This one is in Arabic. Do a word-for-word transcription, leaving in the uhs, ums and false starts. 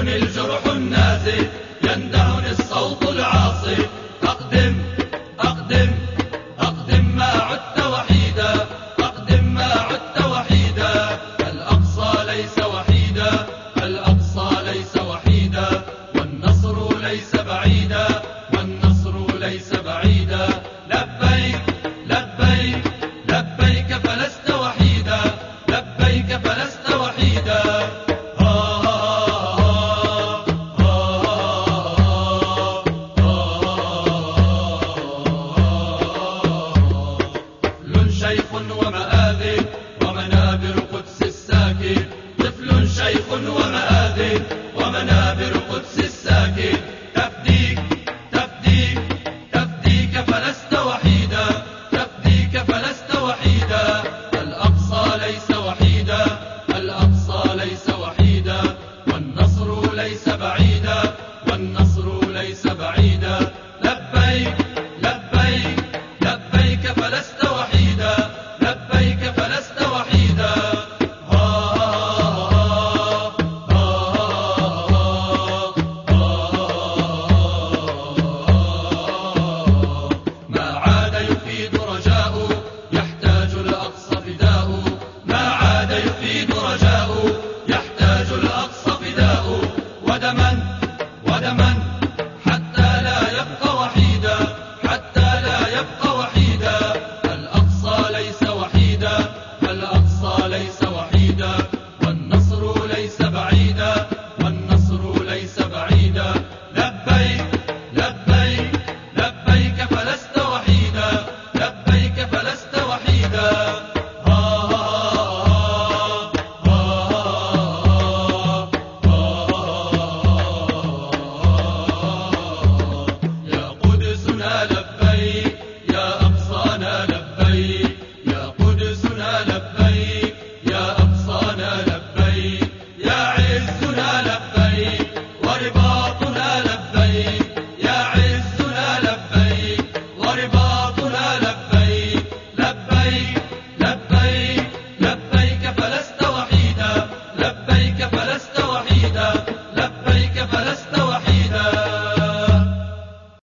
ينزفني الجرح النازف، يندهني الصوت العاصف. أقدم أقدم أقدم ما عدت وحيدا، أقدم ما عدت وحيدا. الأقصى ليس وحيدا، الأقصى ليس وحيدا، والنصر ليس بعيدا، والنصر ليس بعيدا. لبيك لبيك لبيك فلست وحيدا، لبيك فلست وحيدا. شيخ ومآذن ومنابر قدس الساكن، طفل شيخ ومآذن